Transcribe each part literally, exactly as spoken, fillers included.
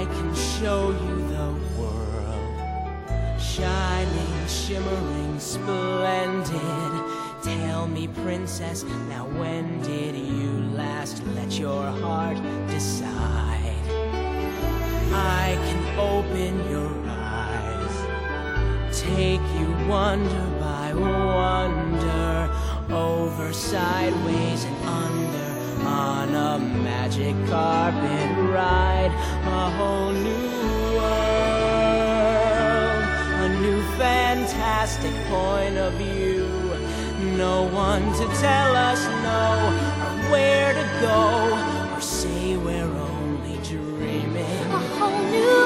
can show you the world, shining, shimmering, splendid. Tell me, princess, now when did you last let your heart decide? I can open your eyes, take you wonder by wonder, over, sideways, and under, on a magic carpet ride. A whole new world, a new fantastic point of view. No one to tell us no, or where to go, or say we're only dreaming. A whole new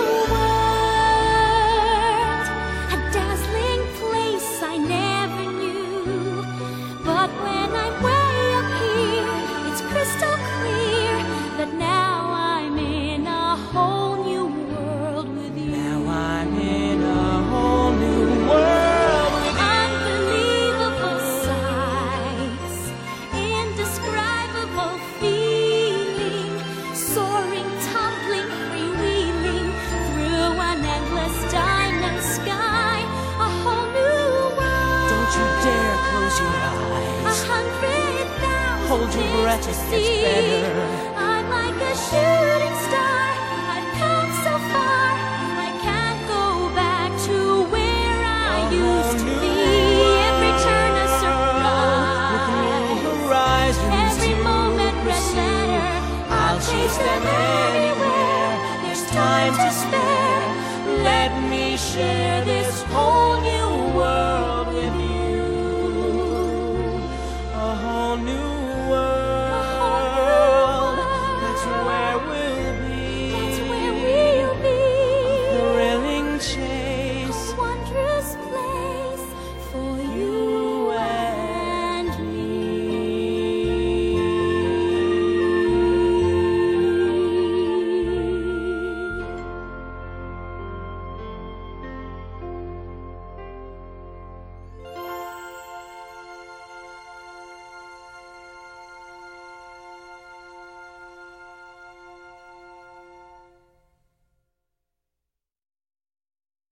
world, a dazzling place I never knew. But when I'm way up here, it's crystal clear that now I'm in a whole new world with you. Now I'm in a whole new world. Unbelievable sights, indescribable feeling, soaring, tumbling, freewheeling through an endless diamond sky. A whole new world. Don't you dare close your A eyes. hundred thousand Hold your breath, things it to gets see. better. I'm like a shooting star